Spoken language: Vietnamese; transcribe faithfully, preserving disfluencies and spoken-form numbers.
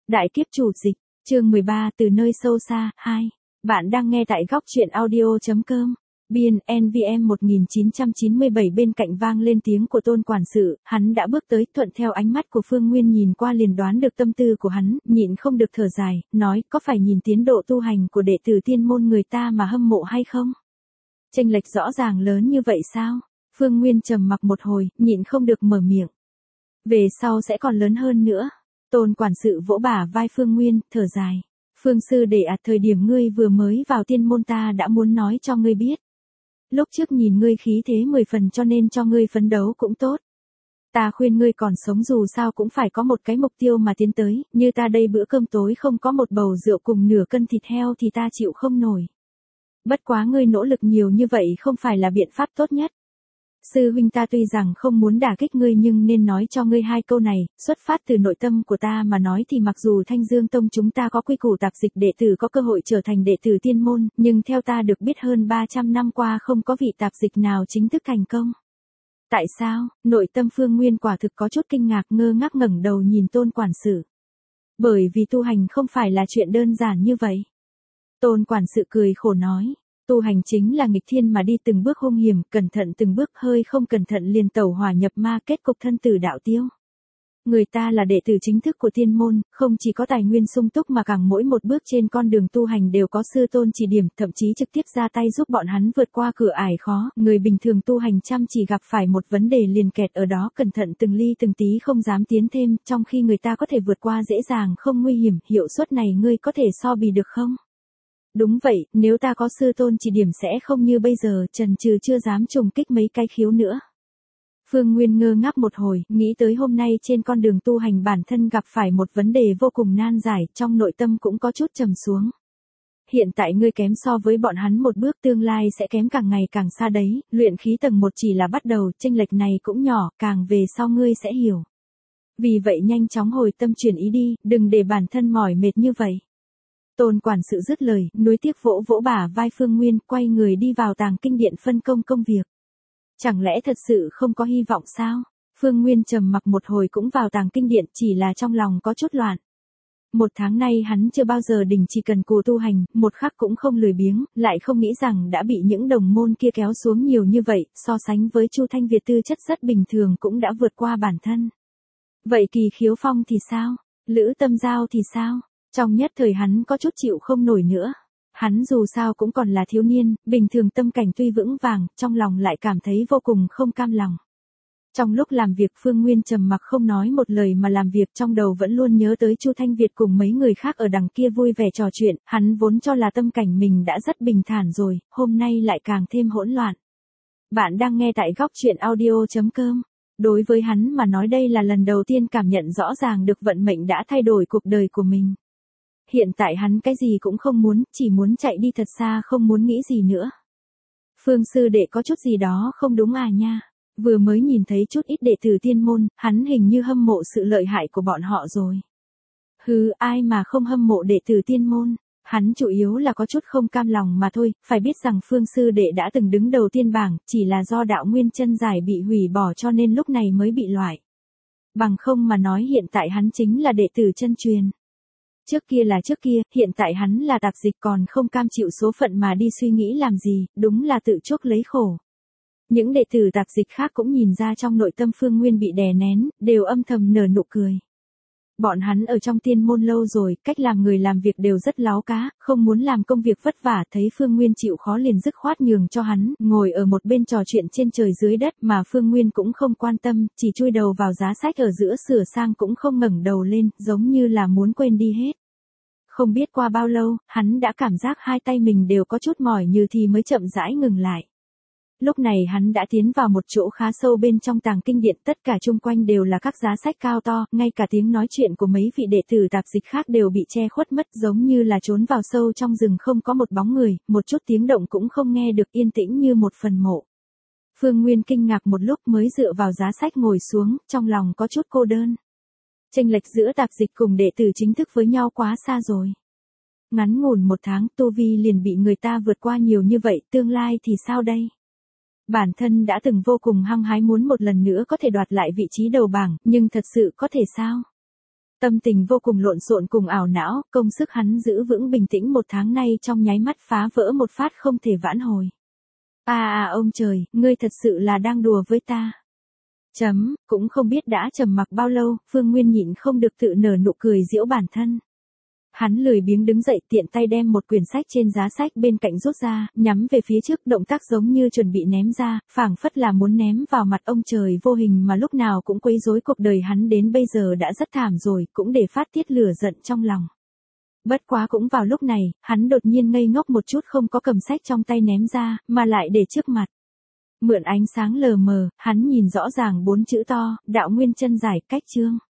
Đại kiếp chủ dịch, chương mười ba từ nơi sâu xa, hai. Bạn đang nghe tại góc truyện audio.com. Biên en vê em một nghìn chín trăm chín mươi bảy bên cạnh vang lên tiếng của Tôn quản sự, hắn đã bước tới, thuận theo ánh mắt của Phương Nguyên nhìn qua liền đoán được tâm tư của hắn, nhịn không được thở dài, nói, có phải nhìn tiến độ tu hành của đệ tử tiên môn người ta mà hâm mộ hay không? Chênh lệch rõ ràng lớn như vậy sao? Phương Nguyên trầm mặc một hồi, nhịn không được mở miệng. Về sau sẽ còn lớn hơn nữa. Tôn quản sự vỗ bả vai Phương Nguyên, thở dài. Phương sư đệ à, thời điểm ngươi vừa mới vào tiên môn ta đã muốn nói cho ngươi biết. Lúc trước nhìn ngươi khí thế mười phần cho nên cho ngươi phấn đấu cũng tốt. Ta khuyên ngươi còn sống dù sao cũng phải có một cái mục tiêu mà tiến tới, như ta đây bữa cơm tối không có một bầu rượu cùng nửa cân thịt heo thì ta chịu không nổi. Bất quá ngươi nỗ lực nhiều như vậy không phải là biện pháp tốt nhất. Sư huynh ta tuy rằng không muốn đả kích ngươi nhưng nên nói cho ngươi hai câu này, xuất phát từ nội tâm của ta mà nói thì mặc dù Thanh Dương Tông chúng ta có quy củ tạp dịch đệ tử có cơ hội trở thành đệ tử tiên môn, nhưng theo ta được biết hơn ba trăm năm qua không có vị tạp dịch nào chính thức thành công. Tại sao? Nội tâm Phương Nguyên quả thực có chút kinh ngạc, ngơ ngác ngẩng đầu nhìn Tôn quản sự. Bởi vì tu hành không phải là chuyện đơn giản như vậy. Tôn quản sự cười khổ nói. Tu hành chính là nghịch thiên mà đi từng bước hung hiểm, cẩn thận từng bước, hơi không cẩn thận liền tẩu hỏa nhập ma, kết cục thân tử đạo tiêu. Người ta là đệ tử chính thức của tiên môn, không chỉ có tài nguyên sung túc mà càng mỗi một bước trên con đường tu hành đều có sư tôn chỉ điểm, thậm chí trực tiếp ra tay giúp bọn hắn vượt qua cửa ải khó. Người bình thường tu hành chăm chỉ gặp phải một vấn đề liền kẹt ở đó, cẩn thận từng ly từng tí không dám tiến thêm, trong khi người ta có thể vượt qua dễ dàng không nguy hiểm. Hiệu suất này ngươi có thể so bì được không? Đúng vậy, nếu ta có sư tôn chỉ điểm sẽ không như bây giờ, chần chừ chưa dám trùng kích mấy cái khiếu nữa. Phương Nguyên ngơ ngác một hồi, nghĩ tới hôm nay trên con đường tu hành bản thân gặp phải một vấn đề vô cùng nan giải, trong nội tâm cũng có chút trầm xuống. Hiện tại ngươi kém so với bọn hắn một bước, tương lai sẽ kém càng ngày càng xa đấy, luyện khí tầng một chỉ là bắt đầu, chênh lệch này cũng nhỏ, càng về sau ngươi sẽ hiểu. Vì vậy nhanh chóng hồi tâm chuyển ý đi, đừng để bản thân mỏi mệt như vậy. Tôn quản sự dứt lời, nuối tiếc vỗ vỗ bả vai Phương Nguyên, quay người đi vào tàng kinh điện phân công công việc. Chẳng lẽ thật sự không có hy vọng sao? Phương Nguyên trầm mặc một hồi cũng vào tàng kinh điện, chỉ là trong lòng có chút loạn. Một tháng nay hắn chưa bao giờ đình chỉ cần cù tu hành, một khắc cũng không lười biếng, lại không nghĩ rằng đã bị những đồng môn kia kéo xuống nhiều như vậy, so sánh với Chu Thanh Việt tư chất rất bình thường cũng đã vượt qua bản thân. Vậy Kỳ Khiếu Phong thì sao? Lữ Tâm Giao thì sao? Trong nhất thời hắn có chút chịu không nổi nữa. Hắn dù sao cũng còn là thiếu niên, bình thường tâm cảnh tuy vững vàng, trong lòng lại cảm thấy vô cùng không cam lòng. Trong lúc làm việc Phương Nguyên trầm mặc không nói một lời mà làm việc, trong đầu vẫn luôn nhớ tới Chu Thanh Việt cùng mấy người khác ở đằng kia vui vẻ trò chuyện, hắn vốn cho là tâm cảnh mình đã rất bình thản rồi, hôm nay lại càng thêm hỗn loạn. Bạn đang nghe tại góc truyện audio.com. Đối với hắn mà nói đây là lần đầu tiên cảm nhận rõ ràng được vận mệnh đã thay đổi cuộc đời của mình. Hiện tại hắn cái gì cũng không muốn, chỉ muốn chạy đi thật xa, không muốn nghĩ gì nữa. Phương sư đệ có chút gì đó không đúng à nha. Vừa mới nhìn thấy chút ít đệ tử tiên môn, hắn hình như hâm mộ sự lợi hại của bọn họ rồi. Hừ, ai mà không hâm mộ đệ tử tiên môn. Hắn chủ yếu là có chút không cam lòng mà thôi, phải biết rằng Phương sư đệ đã từng đứng đầu tiên bảng, chỉ là do đạo nguyên chân giải bị hủy bỏ cho nên lúc này mới bị loại. Bằng không mà nói hiện tại hắn chính là đệ tử chân truyền. Trước kia là trước kia, hiện tại hắn là tạp dịch còn không cam chịu số phận mà đi suy nghĩ làm gì, đúng là tự chuốc lấy khổ. Những đệ tử tạp dịch khác cũng nhìn ra trong nội tâm Phương Nguyên bị đè nén, đều âm thầm nở nụ cười. Bọn hắn ở trong tiên môn lâu rồi, cách làm người làm việc đều rất láo cá, không muốn làm công việc vất vả, thấy Phương Nguyên chịu khó liền dứt khoát nhường cho hắn, ngồi ở một bên trò chuyện trên trời dưới đất mà Phương Nguyên cũng không quan tâm, chỉ chui đầu vào giá sách ở giữa sửa sang cũng không ngẩng đầu lên, giống như là muốn quên đi hết. Không biết qua bao lâu, hắn đã cảm giác hai tay mình đều có chút mỏi như thì mới chậm rãi ngừng lại. Lúc này hắn đã tiến vào một chỗ khá sâu bên trong tàng kinh điện, tất cả chung quanh đều là các giá sách cao to, ngay cả tiếng nói chuyện của mấy vị đệ tử tạp dịch khác đều bị che khuất mất, giống như là trốn vào sâu trong rừng không có một bóng người, một chút tiếng động cũng không nghe được, yên tĩnh như một phần mộ. Phương Nguyên kinh ngạc một lúc mới dựa vào giá sách ngồi xuống, trong lòng có chút cô đơn. Chênh lệch giữa tạp dịch cùng đệ tử chính thức với nhau quá xa rồi. Ngắn ngủn một tháng tu vi liền bị người ta vượt qua nhiều như vậy, tương lai thì sao đây? Bản thân đã từng vô cùng hăng hái muốn một lần nữa có thể đoạt lại vị trí đầu bảng, nhưng thật sự có thể sao? Tâm tình vô cùng lộn xộn cùng ảo não, công sức hắn giữ vững bình tĩnh một tháng nay trong nháy mắt phá vỡ một phát không thể vãn hồi. À à ông trời, ngươi thật sự là đang đùa với ta. Chấm, cũng không biết đã trầm mặc bao lâu, Phương Nguyên nhịn không được tự nở nụ cười giễu bản thân. Hắn lười biếng đứng dậy tiện tay đem một quyển sách trên giá sách bên cạnh rút ra, nhắm về phía trước, động tác giống như chuẩn bị ném ra, phảng phất là muốn ném vào mặt ông trời vô hình mà lúc nào cũng quấy rối cuộc đời hắn đến bây giờ đã rất thảm rồi, cũng để phát tiết lửa giận trong lòng. Bất quá cũng vào lúc này, hắn đột nhiên ngây ngốc một chút, không có cầm sách trong tay ném ra, mà lại để trước mặt. Mượn ánh sáng lờ mờ, hắn nhìn rõ ràng bốn chữ to, đạo nguyên chân giải cách chương.